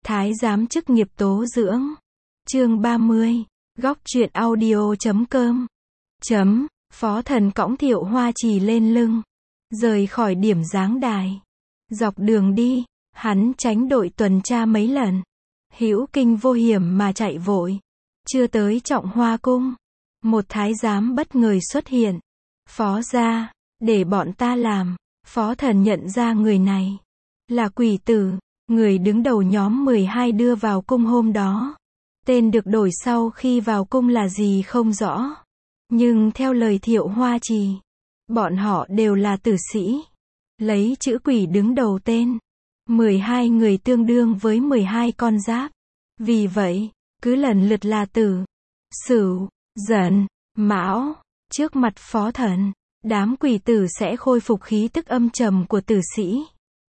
Thái giám chức nghiệp tố dưỡng. Chương 30. Góc truyện audio.com. Phó thần cõng Thiệu Hoa Trì lên lưng, rời khỏi điểm giáng đài. Dọc đường đi, hắn tránh đội tuần tra mấy lần, hữu kinh vô hiểm mà chạy vội. Chưa tới Trọng Hoa cung, một thái giám bất ngờ xuất hiện. Phó gia, để bọn ta làm. Phó thần nhận ra người này là Quỷ Tử, người đứng đầu nhóm 12 đưa vào cung hôm đó. Tên được đổi sau khi vào cung là gì không rõ, nhưng theo lời Thiệu Hoa Trì, bọn họ đều là tử sĩ, lấy chữ quỷ đứng đầu tên. 12 người tương đương với 12 con giáp. Vì vậy, cứ lần lượt là Tử, Sửu, Dần, Mão. Trước mặt phó thần, đám quỷ tử sẽ khôi phục khí tức âm trầm của tử sĩ.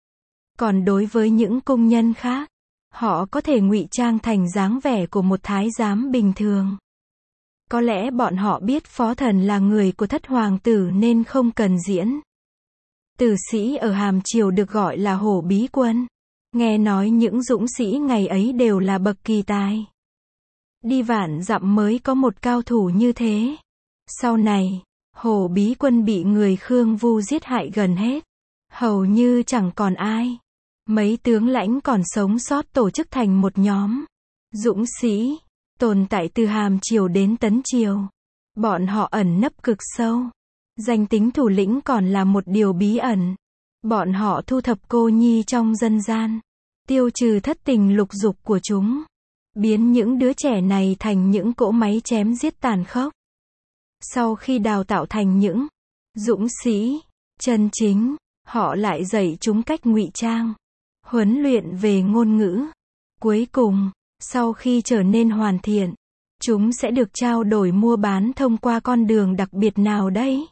Còn đối với những cung nhân khác, họ có thể ngụy trang thành dáng vẻ của một thái giám bình thường. Có lẽ bọn họ biết phó thần là người của thất hoàng tử nên không cần diễn. Tử sĩ ở Hàm Triều được gọi là hổ bí quân. Nghe nói những dũng sĩ ngày ấy đều là bậc kỳ tài. Đi vạn dặm mới có một cao thủ như thế. Sau này, hổ bí quân bị người Khương Vu giết hại gần hết. Hầu như chẳng còn ai. Mấy tướng lãnh còn sống sót tổ chức thành một nhóm dũng sĩ, tồn tại từ Hàm Triều đến Tấn Triều. Bọn họ ẩn nấp cực sâu. Danh tính thủ lĩnh còn là một điều bí ẩn. Bọn họ thu thập cô nhi trong dân gian, tiêu trừ thất tình lục dục của chúng, biến những đứa trẻ này thành những cỗ máy chém giết tàn khốc. Sau khi đào tạo thành những dũng sĩ chân chính, họ lại dạy chúng cách ngụy trang, huấn luyện về ngôn ngữ. Cuối cùng, sau khi trở nên hoàn thiện, chúng sẽ được trao đổi mua bán thông qua con đường đặc biệt nào đấy.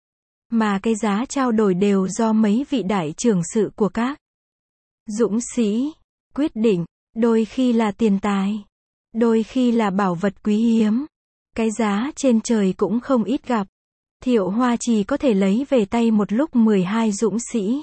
Mà cái giá trao đổi đều do mấy vị đại trưởng sự của các dũng sĩ quyết định, đôi khi là tiền tài, đôi khi là bảo vật quý hiếm. Cái giá trên trời cũng không ít gặp. Thiệu Hoa Trì có thể lấy về tay một lúc 12 dũng sĩ.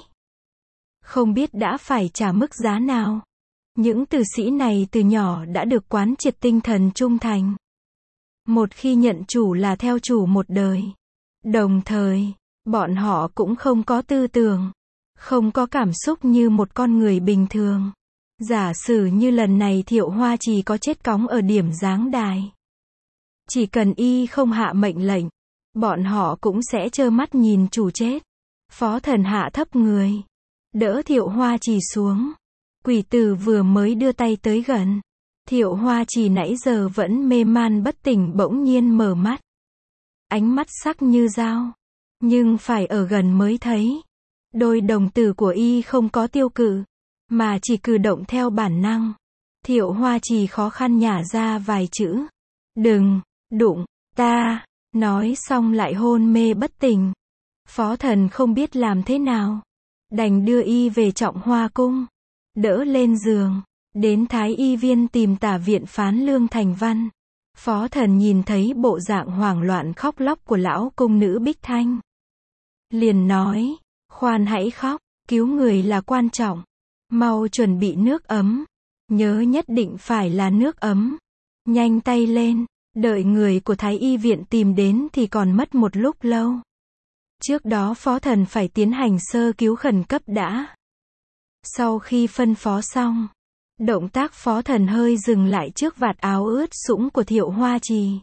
Không biết đã phải trả mức giá nào. Những tử sĩ này từ nhỏ đã được quán triệt tinh thần trung thành. Một khi nhận chủ là theo chủ một đời. Đồng thời, bọn họ cũng không có tư tưởng, không có cảm xúc như một con người bình thường. Giả sử như lần này Thiệu Hoa Trì có chết cóng ở điểm giáng đài, chỉ cần y không hạ mệnh lệnh, bọn họ cũng sẽ trơ mắt nhìn chủ chết. Phó thần hạ thấp người, đỡ Thiệu Hoa Trì xuống. Quỷ Tử vừa mới đưa tay tới gần. Thiệu Hoa Trì nãy giờ vẫn mê man bất tỉnh bỗng nhiên mở mắt. Ánh mắt sắc như dao, nhưng phải ở gần mới thấy. Đôi đồng tử của y không có tiêu cự, mà chỉ cử động theo bản năng. Thiệu Hoa Trì khó khăn nhả ra vài chữ. Đừng đụng ta, nói xong lại hôn mê bất tỉnh. Phó thần không biết làm thế nào, đành đưa y về Trọng Hoa cung, đỡ lên giường, đến Thái Y Viên tìm Tả Viện Phán Lương Thành Văn. Phó thần nhìn thấy bộ dạng hoảng loạn khóc lóc của lão cung nữ Bích Thanh, liền nói, khoan hãy khóc, cứu người là quan trọng, mau chuẩn bị nước ấm, nhớ nhất định phải là nước ấm, nhanh tay lên. Đợi người của Thái Y Viện tìm đến thì còn mất một lúc lâu. Trước đó phó thần phải tiến hành sơ cứu khẩn cấp đã. Sau khi phân phó xong, động tác phó thần hơi dừng lại trước vạt áo ướt sũng của Thiệu Hoa Trì.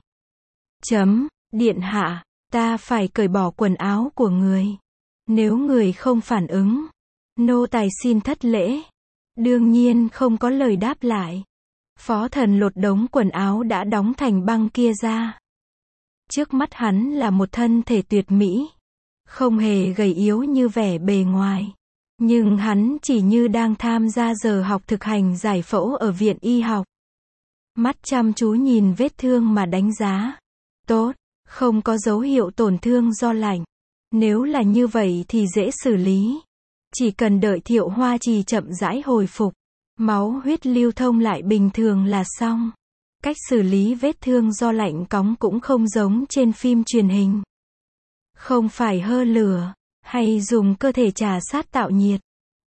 Điện hạ, ta phải cởi bỏ quần áo của người. Nếu người không phản ứng, nô tài xin thất lễ. Đương nhiên không có lời đáp lại. Phó thần lột đống quần áo đã đóng thành băng kia ra. Trước mắt hắn là một thân thể tuyệt mỹ, không hề gầy yếu như vẻ bề ngoài. Nhưng hắn chỉ như đang tham gia giờ học thực hành giải phẫu ở viện y học. Mắt chăm chú nhìn vết thương mà đánh giá. Tốt, không có dấu hiệu tổn thương do lạnh. Nếu là như vậy thì dễ xử lý. Chỉ cần đợi Thiệu Hoa Trì chậm rãi hồi phục, máu huyết lưu thông lại bình thường là xong. Cách xử lý vết thương do lạnh cóng cũng không giống trên phim truyền hình. Không phải hơ lửa, hay dùng cơ thể trà sát tạo nhiệt.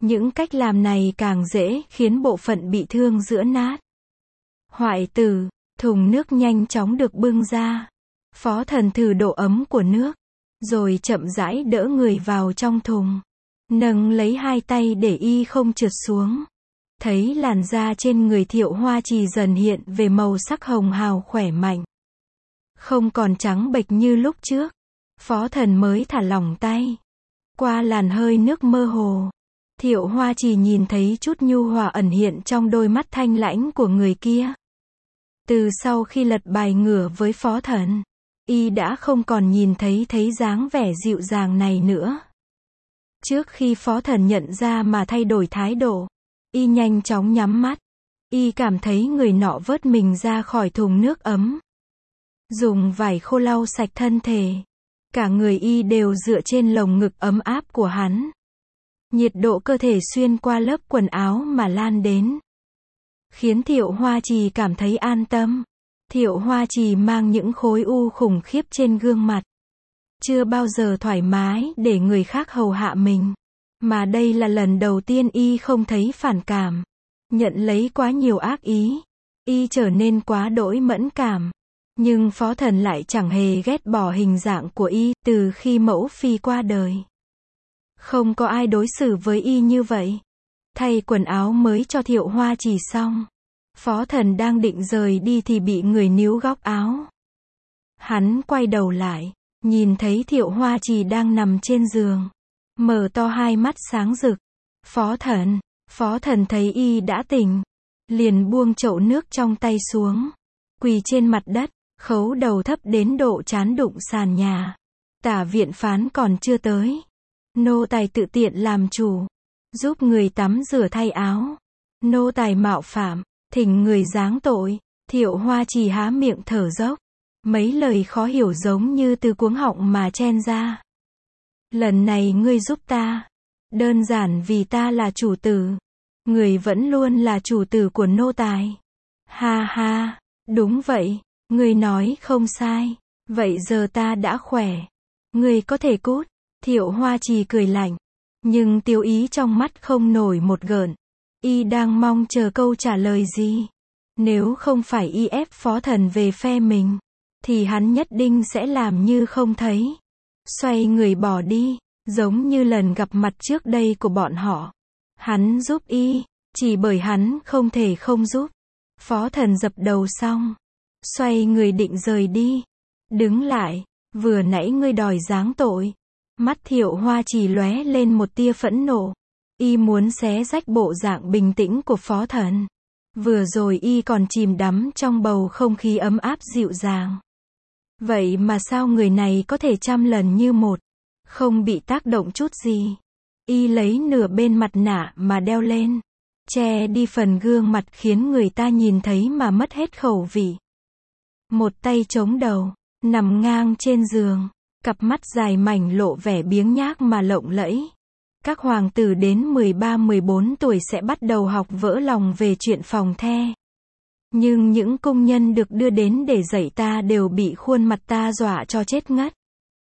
Những cách làm này càng dễ khiến bộ phận bị thương giữa nát. Hoại tử, thùng nước nhanh chóng được bưng ra. Phó Thần thử độ ấm của nước, rồi chậm rãi đỡ người vào trong thùng. Nâng lấy hai tay để y không trượt xuống. Thấy làn da trên người Thiệu Hoa Trì dần hiện về màu sắc hồng hào khỏe mạnh. Không còn trắng bệch như lúc trước. Phó Thần mới thả lỏng tay. Qua làn hơi nước mơ hồ, Thiệu Hoa Trì nhìn thấy chút nhu hòa ẩn hiện trong đôi mắt thanh lãnh của người kia. Từ sau khi lật bài ngửa với Phó Thần, y đã không còn nhìn thấy dáng vẻ dịu dàng này nữa. Trước khi Phó Thần nhận ra mà thay đổi thái độ, y nhanh chóng nhắm mắt. Y cảm thấy người nọ vớt mình ra khỏi thùng nước ấm. Dùng vải khô lau sạch thân thể. Cả người y đều dựa trên lồng ngực ấm áp của hắn. Nhiệt độ cơ thể xuyên qua lớp quần áo mà lan đến. Khiến Thiệu Hoa Trì cảm thấy an tâm. Thiệu Hoa Trì mang những khối u khủng khiếp trên gương mặt. Chưa bao giờ thoải mái để người khác hầu hạ mình. Mà đây là lần đầu tiên y không thấy phản cảm. Nhận lấy quá nhiều ác ý. Y trở nên quá đỗi mẫn cảm. Nhưng Phó Thần lại chẳng hề ghét bỏ hình dạng của y từ khi mẫu phi qua đời. Không có ai đối xử với y như vậy. Thay quần áo mới cho Thiệu Hoa Trì xong, Phó Thần đang định rời đi thì bị người níu góc áo. Hắn quay đầu lại, nhìn thấy Thiệu Hoa Trì đang nằm trên giường, mở to hai mắt sáng rực. Phó Thần thấy y đã tỉnh, liền buông chậu nước trong tay xuống, quỳ trên mặt đất, khấu đầu thấp đến độ trán đụng sàn nhà. Tả viện phán còn chưa tới. Nô tài tự tiện làm chủ, giúp người tắm rửa thay áo. Nô tài mạo phạm, thỉnh người giáng tội. Thiệu Hoa Trì há miệng thở dốc. Mấy lời khó hiểu giống như từ cuống họng mà chen ra. Lần này ngươi giúp ta. Đơn giản vì ta là chủ tử. Người vẫn luôn là chủ tử của nô tài. Ha ha, đúng vậy, ngươi nói không sai. Vậy giờ ta đã khỏe. Ngươi có thể cút. Thiệu Hoa Trì cười lạnh. Nhưng tiêu ý trong mắt không nổi một gợn. Y đang mong chờ câu trả lời gì. Nếu không phải y ép Phó Thần về phe mình, thì hắn nhất định sẽ làm như không thấy. Xoay người bỏ đi, giống như lần gặp mặt trước đây của bọn họ. Hắn giúp y, chỉ bởi hắn không thể không giúp. Phó Thần dập đầu xong, xoay người định rời đi. Đứng lại, vừa nãy ngươi đòi giáng tội. Mắt Thiệu Hoa Trì lóe lên một tia phẫn nộ. Y muốn xé rách bộ dạng bình tĩnh của Phó Thần. Vừa rồi y còn chìm đắm trong bầu không khí ấm áp dịu dàng. Vậy mà sao người này có thể trăm lần như một, không bị tác động chút gì. Y lấy nửa bên mặt nạ mà đeo lên, che đi phần gương mặt khiến người ta nhìn thấy mà mất hết khẩu vị. Một tay chống đầu, nằm ngang trên giường, cặp mắt dài mảnh lộ vẻ biếng nhác mà lộng lẫy. Các hoàng tử đến 13-14 tuổi sẽ bắt đầu học vỡ lòng về chuyện phòng the. Nhưng những công nhân được đưa đến để dạy ta đều bị khuôn mặt ta dọa cho chết ngất.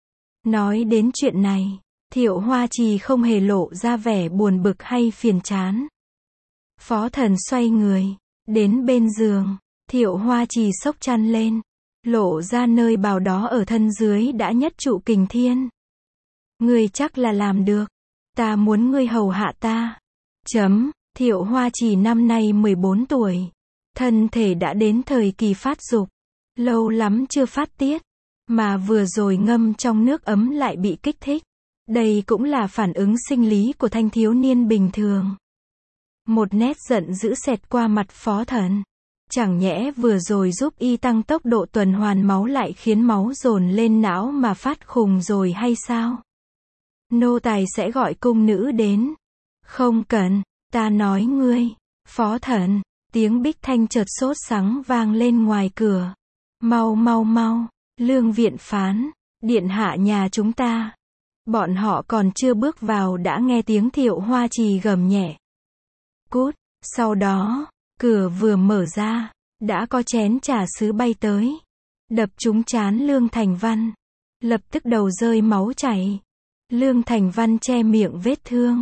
Nói đến chuyện này, Thiệu Hoa Trì không hề lộ ra vẻ buồn bực hay phiền chán. Phó Thần xoay người, đến bên giường, Thiệu Hoa Trì xốc chăn lên, lộ ra nơi bào đó ở thân dưới đã nhất trụ kình thiên. Ngươi chắc là làm được. Ta muốn ngươi hầu hạ ta. Thiệu Hoa Trì năm nay 14 tuổi. Thân thể đã đến thời kỳ phát dục. Lâu lắm chưa phát tiết. Mà vừa rồi ngâm trong nước ấm lại bị kích thích. Đây cũng là phản ứng sinh lý của thanh thiếu niên bình thường. Một nét giận dữ xẹt qua mặt Phó Thần. Chẳng nhẽ vừa rồi giúp y tăng tốc độ tuần hoàn máu lại khiến máu dồn lên não mà phát khùng rồi hay sao? Nô tài sẽ gọi cung nữ đến. Không cần, ta nói ngươi. Phó Thần, tiếng bích thanh chợt sốt sắng vang lên ngoài cửa. Mau mau mau, Lương viện phán, điện hạ nhà chúng ta. Bọn họ còn chưa bước vào đã nghe tiếng Thiệu Hoa Trì gầm nhẹ. Cút, sau đó, cửa vừa mở ra, đã có chén trà sứ bay tới. Đập trúng trán Lương Thành Văn. Lập tức đầu rơi máu chảy. Lương Thành Văn che miệng vết thương.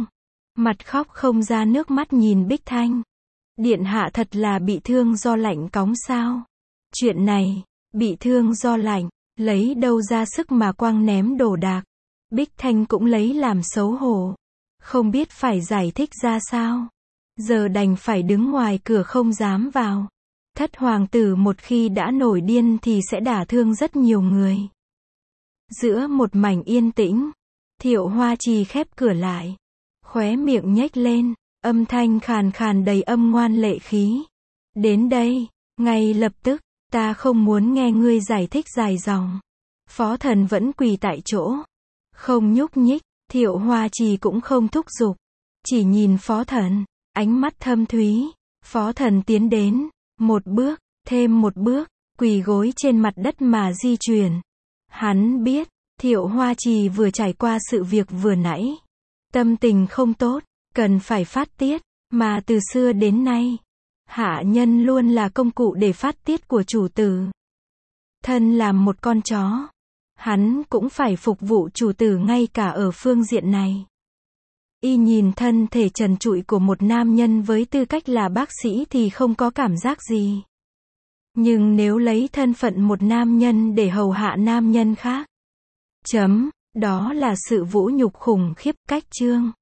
Mặt khóc không ra nước mắt nhìn Bích Thanh. Điện hạ thật là bị thương do lạnh cóng sao? Chuyện này, bị thương do lạnh, lấy đâu ra sức mà quăng ném đồ đạc. Bích Thanh cũng lấy làm xấu hổ. Không biết phải giải thích ra sao. Giờ đành phải đứng ngoài cửa không dám vào. Thất hoàng tử một khi đã nổi điên thì sẽ đả thương rất nhiều người. Giữa một mảnh yên tĩnh, Thiệu Hoa Trì khép cửa lại. Khóe miệng nhếch lên, âm thanh khàn khàn đầy âm ngoan lệ khí. Đến đây, ngay lập tức, ta không muốn nghe ngươi giải thích dài dòng. Phó Thần vẫn quỳ tại chỗ, không nhúc nhích. Thiệu Hoa Trì cũng không thúc giục, chỉ nhìn Phó Thần, ánh mắt thâm thúy. Phó Thần tiến đến, một bước, thêm một bước, quỳ gối trên mặt đất mà di chuyển. Hắn biết, Thiệu Hoa Trì vừa trải qua sự việc vừa nãy. Tâm tình không tốt, cần phải phát tiết, mà từ xưa đến nay, hạ nhân luôn là công cụ để phát tiết của chủ tử. Thân làm một con chó, hắn cũng phải phục vụ chủ tử ngay cả ở phương diện này. Y nhìn thân thể trần trụi của một nam nhân với tư cách là bác sĩ thì không có cảm giác gì. Nhưng nếu lấy thân phận một nam nhân để hầu hạ nam nhân khác, đó là sự vũ nhục khủng khiếp. Cách chương